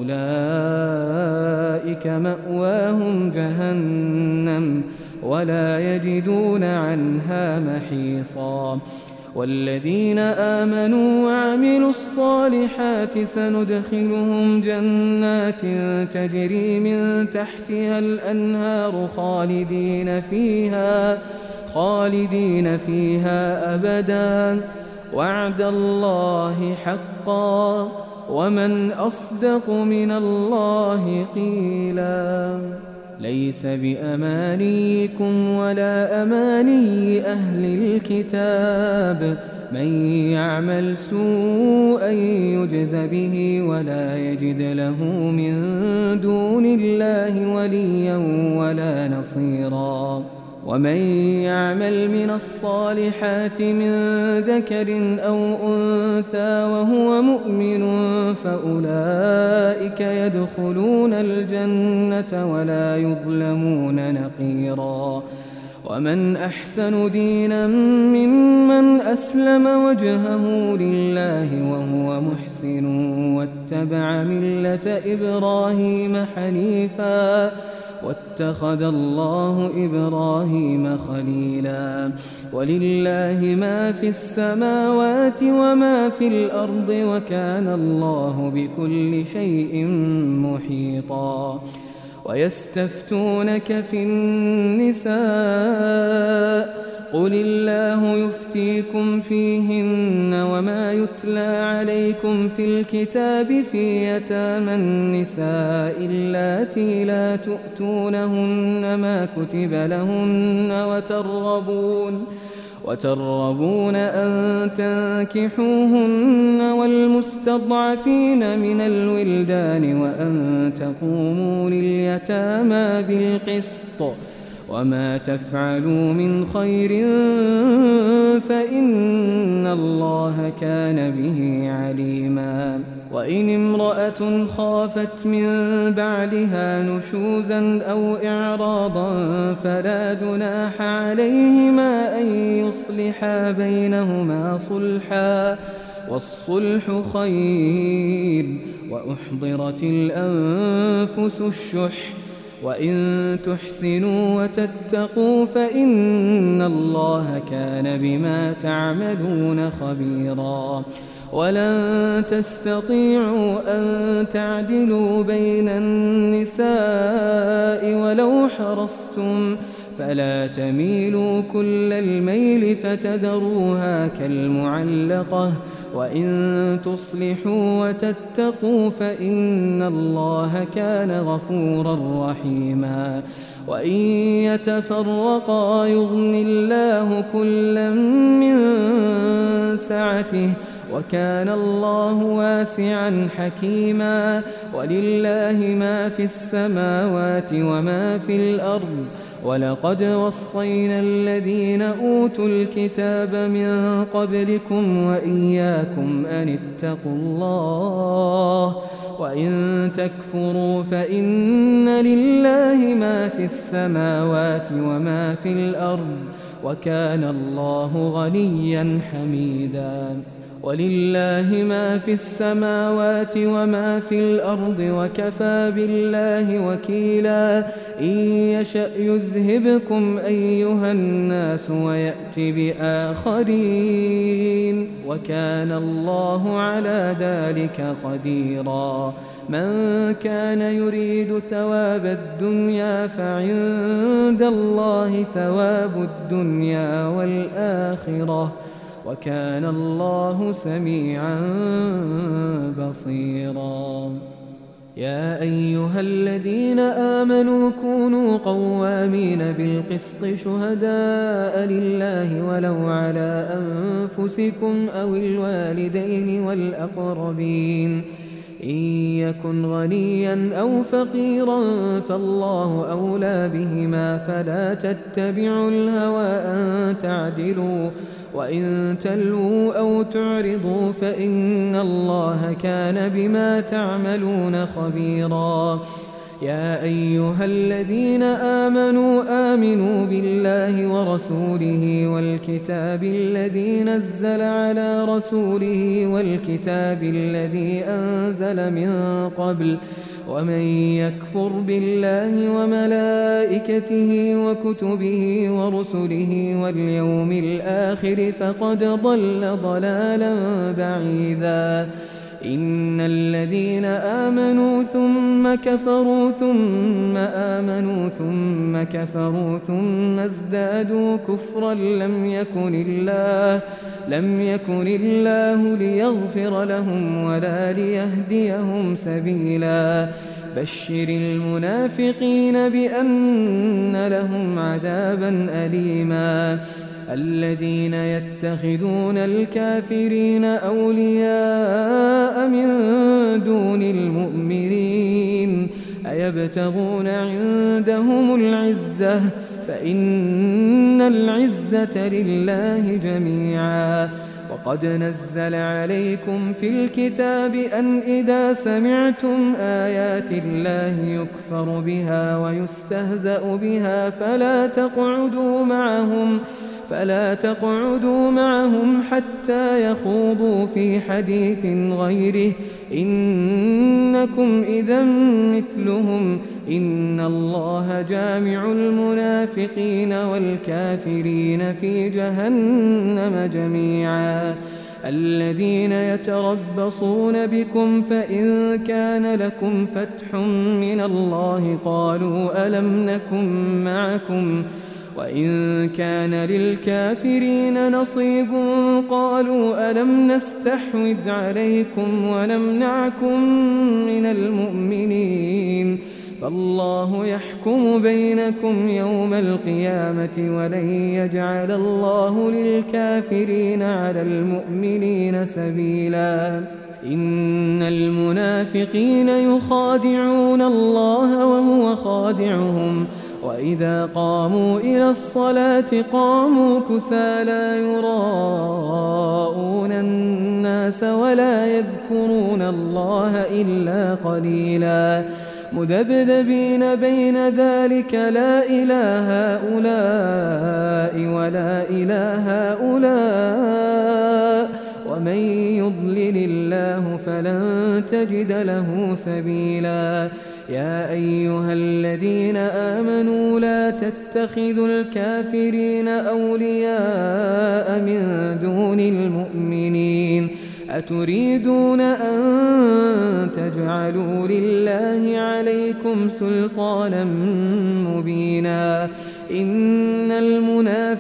أولئك مأواهم جهنم ولا يجدون عنها محيصا. والذين آمنوا وعملوا الصالحات سندخلهم جنات تجري من تحتها الأنهار خالدين فيها خالدين فيها أبدا وعد الله حقا ومن أصدق من الله قيلا. ليس بأمانيكم ولا أماني أهل الكتاب من يعمل سوءا يجز به ولا يجد له من دون الله وليا ولا نصيرا. ومن يعمل من الصالحات من ذكر أو أنثى وهو مؤمن فأولئك يدخلون الجنة ولا يظلمون نقيرا. ومن أحسن دينا ممن أسلم وجهه لله وهو محسن واتبع ملة إبراهيم حنيفا واتخذ الله إبراهيم خليلا. ولله ما في السماوات وما في الأرض وكان الله بكل شيء محيطا. ويستفتونك في النساء قل الله يفتيكم فيهن وما يتلى عليكم في الكتاب في يتامى النساء اللاتي لا تؤتونهن ما كتب لهن وترغبون وترغبون أن تنكحوهن والمستضعفين من الولدان وأن تقوموا لليتامى بالقسط وما تفعلوا من خير فإن الله كان به عليما. وإن امرأة خافت من بعلها نشوزا أو إعراضا فلا جناح عليهما أن يصلحا بينهما صلحا والصلح خير وأحضرت الأنفس الشح وإن تحسنوا وتتقوا فإن الله كان بما تعملون خبيرا. ولن تستطيعوا أن تعدلوا بين النساء ولو حرصتم فلا تميلوا كل الميل فتذروها كالمعلقة وإن تصلحوا وتتقوا فإن الله كان غفورا رحيما. وإن يتفرقا يغن الله كلا من سعته وكان الله واسعا حكيما ولله ما في السماوات وما في الأرض ولقد وصينا الذين أوتوا الكتاب من قبلكم وإياكم أن اتقوا الله وإن تكفروا فإن لله ما في السماوات وما في الأرض وكان الله غنيا حميدا ولله ما في السماوات وما في الأرض وكفى بالله وكيلا إن يشأ يذهبكم أيها الناس ويأت بآخرين وكان الله على ذلك قديرا من كان يريد ثواب الدنيا فعند الله ثواب الدنيا والآخرة وكان الله سميعا بصيرا يا أيها الذين آمنوا كونوا قوامين بالقسط شهداء لله ولو على أنفسكم أو الوالدين والأقربين إن يكن غنيا أو فقيرا فالله أولى بهما فلا تتبعوا الهوى أن تعدلوا وإن تلووا أو تعرضوا فإن الله كان بما تعملون خبيرا يا أيها الذين آمنوا آمنوا بالله ورسوله والكتاب الذي نزل على رسوله والكتاب الذي أنزل من قبل ومن يكفر بالله وملائكته وكتبه ورسله واليوم الآخر فقد ضل ضلالا بعيدا إن الذين آمنوا ثم كفروا ثم آمنوا ثم كفروا ثم ازدادوا كفرا لم يكن الله لم يكن الله ليغفر لهم ولا ليهديهم سبيلا بشر المنافقين بأن لهم عذابا أليما الذين يتخذون الكافرين أولياء من دون المؤمنين أيبتغون عندهم العزة فإن العزة لله جميعا وقد نزل عليكم في الكتاب أن إذا سمعتم آيات الله يكفر بها ويستهزأ بها فلا تقعدوا معهم فلا تقعدوا معهم حتى يخوضوا في حديث غيره إنكم إذا مثلهم إن الله جامع المنافقين والكافرين في جهنم جميعا الذين يتربصون بكم فإن كان لكم فتح من الله قالوا ألم نكن معكم وإن كان للكافرين نصيب قالوا ألم نستحوذ عليكم ونمنعكم من المؤمنين فالله يحكم بينكم يوم القيامة ولن يجعل الله للكافرين على المؤمنين سبيلا إن المنافقين يخادعون الله وهو خادعهم وإذا قاموا إلى الصلاة قاموا كسالى يراءون الناس ولا يذكرون الله إلا قليلا مذبذبين بين ذلك لا إله هؤلاء ولا إله هؤلاء ومن يضلل الله فلن تجد له سبيلا يا أيها الذين آمنوا لا تتخذوا الكافرين أولياء من دون المؤمنين أتريدون أن تجعلوا لله عليكم سلطانا مبينا إن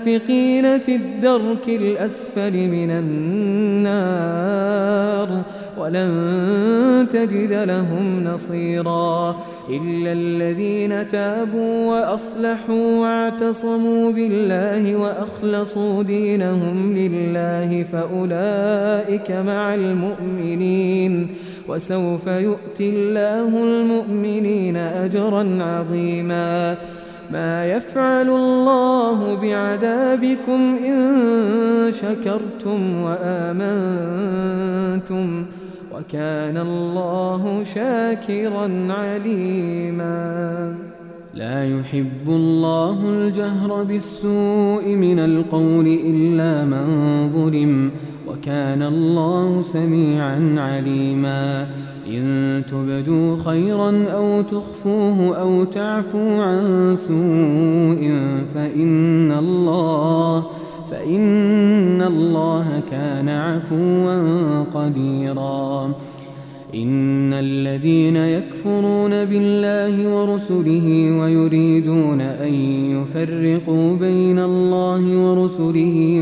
المنافقين في الدرك الأسفل من النار ولن تجد لهم نصيرا إلا الذين تابوا وأصلحوا واعتصموا بالله وأخلصوا دينهم لله فأولئك مع المؤمنين وسوف يؤتي الله المؤمنين أجرا عظيما ما يفعل الله بعذابكم إن شكرتم وآمنتم وكان الله شاكرا عليما لا يحب الله الجهر بالسوء من القول إلا من ظلم وكان الله سميعا عليما إن تبدوا خيرا أو تخفوه أو تعفوا عن سوء فإن الله فإن الله كان عفوا قديرا إن الذين يكفرون بالله ورسله ويريدون أن يفرقوا بين الله ورسله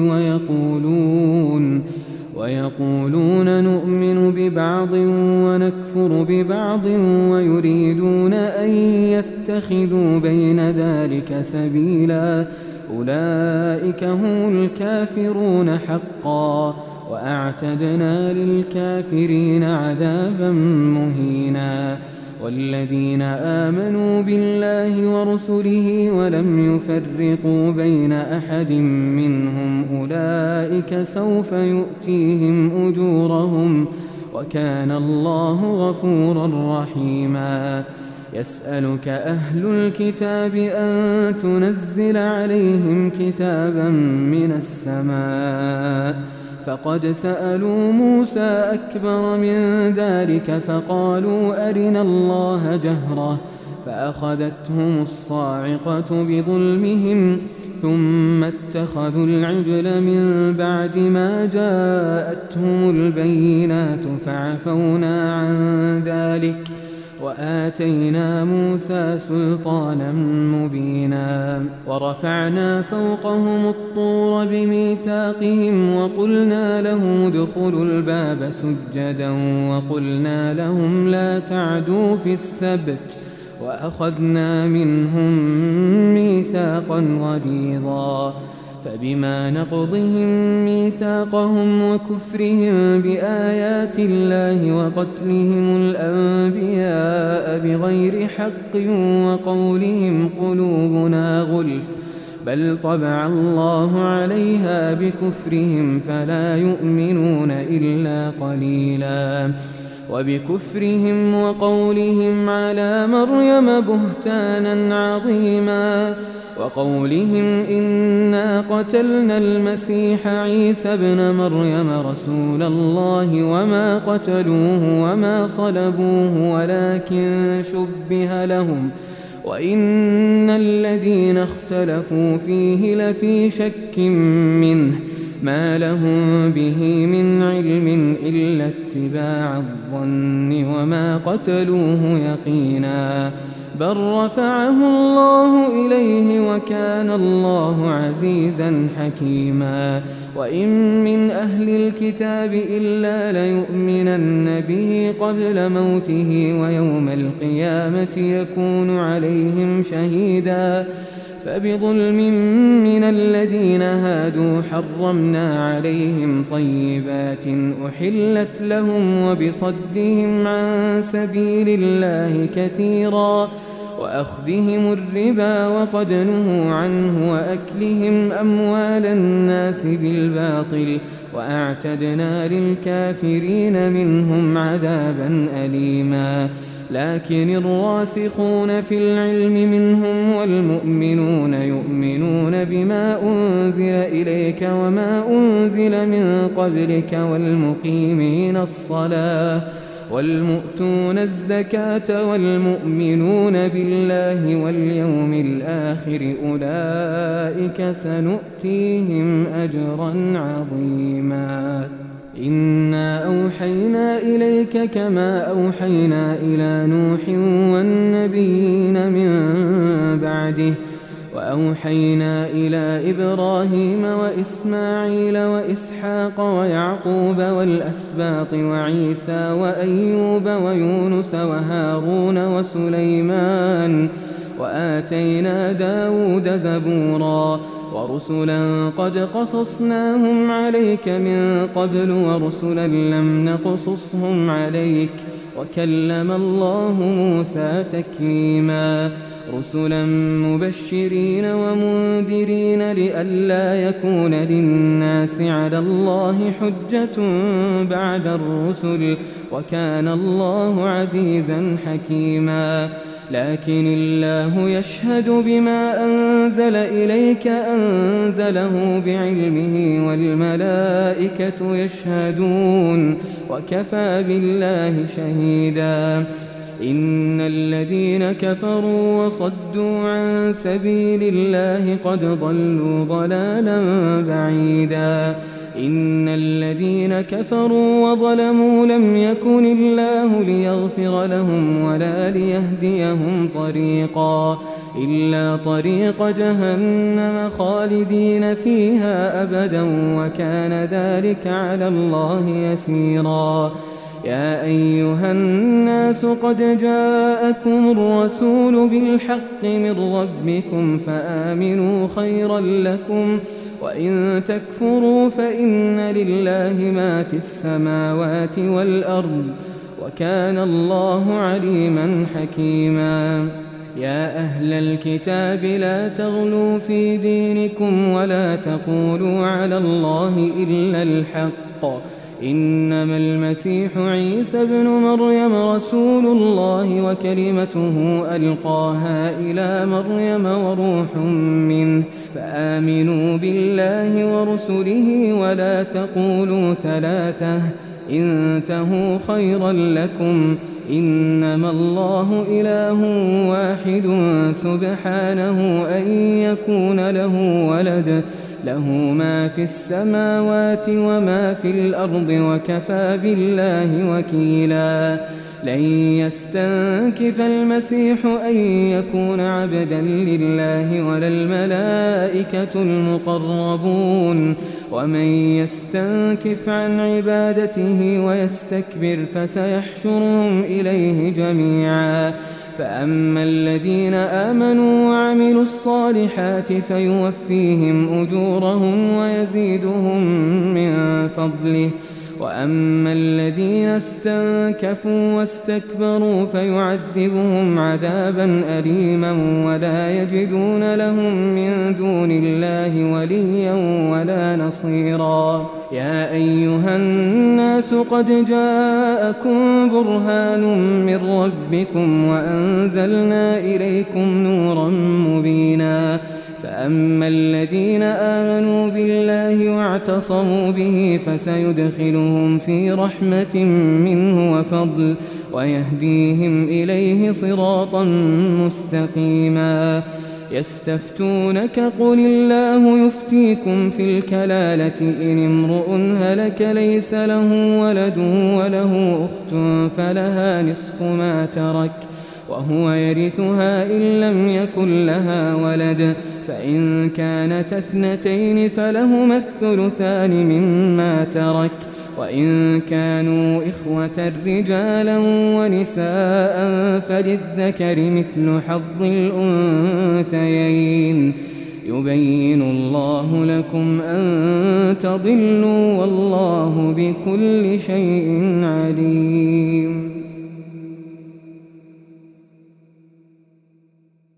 ويقولون ويقولون نؤمن ببعض ونكفر ببعض ويريدون أن يتخذوا بين ذلك سبيلا أولئك هم الكافرون حقا وأعتدنا للكافرين عذابا مهينا والذين آمنوا بالله ورسله ولم يفرقوا بين أحد منهم أولئك سوف يؤتيهم أجورهم وكان الله غفورا رحيما يسألك أهل الكتاب أن تنزل عليهم كتابا من السماء فقد سألوا موسى أكبر من ذلك فقالوا أرنا الله جهرة فأخذتهم الصاعقة بظلمهم ثم اتخذوا العجل من بعد ما جاءتهم البينات فعفونا عن ذلك وآتينا موسى سلطانا مبينا ورفعنا فوقهم الطور بميثاقهم وقلنا لهم ادخلوا الباب سجدا وقلنا لهم لا تعدوا في السبت وأخذنا منهم ميثاقا غليظا فبما نقضهم ميثاقهم وكفرهم بآيات الله وقتلهم الأنبياء بغير حق وقولهم قلوبنا غلف بل طبع الله عليها بكفرهم فلا يؤمنون إلا قليلا وبكفرهم وقولهم على مريم بهتانا عظيما وقولهم إنا قتلنا المسيح عيسى ابن مريم رسول الله وما قتلوه وما صلبوه ولكن شبه لهم وإن الذين اختلفوا فيه لفي شك منه ما لهم به من علم إلا اتباع الظن وما قتلوه يقينا بل رفعه الله إليه وكان الله عزيزا حكيما وإن من أهل الكتاب إلا ليؤمنن به قبل موته ويوم القيامة يكون عليهم شهيدا فبظلم من الذين هادوا حرمنا عليهم طيبات أحلت لهم وبصدهم عن سبيل الله كثيرا وأخذهم الربا وقد نهوا عنه وأكلهم أموال الناس بالباطل وأعتدنا للكافرين منهم عذابا أليما لكن الراسخون في العلم منهم والمؤمنون يؤمنون بما أنزل إليك وما أنزل من قبلك والمقيمين الصلاة والمؤتون الزكاة والمؤمنون بالله واليوم الآخر أولئك سنؤتيهم أجرا عظيما إنا أوحينا إليك كما أوحينا إلى نوح والنبيين من بعده وأوحينا إلى إبراهيم وإسماعيل وإسحاق ويعقوب والأسباط وعيسى وأيوب ويونس وهارون وسليمان وآتينا داود زبورا ورسلا قد قصصناهم عليك من قبل ورسلا لم نقصصهم عليك وكلم الله موسى تكليما رسلا مبشرين ومنذرين لئلا يكون للناس على الله حجة بعد الرسل وكان الله عزيزا حكيما لكن الله يشهد بما أنزل إليك أنزله بعلمه والملائكة يشهدون وكفى بالله شهيدا إن الذين كفروا وصدوا عن سبيل الله قد ضلوا ضلالا بعيدا إن الذين كفروا وظلموا لم يكن الله ليغفر لهم ولا ليهديهم طريقا إلا طريق جهنم خالدين فيها أبدا وكان ذلك على الله يسيرا يا أيها الناس قد جاءكم الرسول بالحق من ربكم فآمنوا خيرا لكم وإن تكفروا فإن لله ما في السماوات والأرض وكان الله عليما حكيما يا أهل الكتاب لا تغلوا في دينكم ولا تقولوا على الله إلا الحق إنما المسيح عيسى ابن مريم رسول الله وكلمته ألقاها إلى مريم وروح منه فآمنوا بالله ورسله ولا تقولوا ثلاثة انتهوا خيرا لكم إنما الله إله واحد سبحانه أن يكون له ولد له ما في السماوات وما في الأرض وكفى بالله وكيلا لن يستنكف المسيح أن يكون عبدا لله ولا الملائكة المقربون ومن يستنكف عن عبادته ويستكبر فسيحشرهم إليه جميعا فأما الذين آمنوا وعملوا الصالحات فيوفيهم أجورهم ويزيدهم من فضله وأما الذين استنكفوا واستكبروا فيعذبهم عذابا أليما ولا يجدون لهم من دون الله وليا ولا نصيرا يا أيها الناس قد جاءكم برهان من ربكم وأنزلنا إليكم نورا مبينا فأما الذين آمنوا بالله واعتصموا به فسيدخلهم في رحمة منه وفضل ويهديهم إليه صراطا مستقيما يستفتونك قل الله يفتيكم في الكلالة إن امرؤ هلك ليس له ولد وله أخت فلها نصف ما ترك وهو يرثها إن لم يكن لها ولد فإن كانت اثنتين فلهما الثلثان مما ترك وإن كانوا إخوة رجالا ونساء فللذكر مثل حظ الأنثيين يبين الله لكم أن تضلوا والله بكل شيء عليم.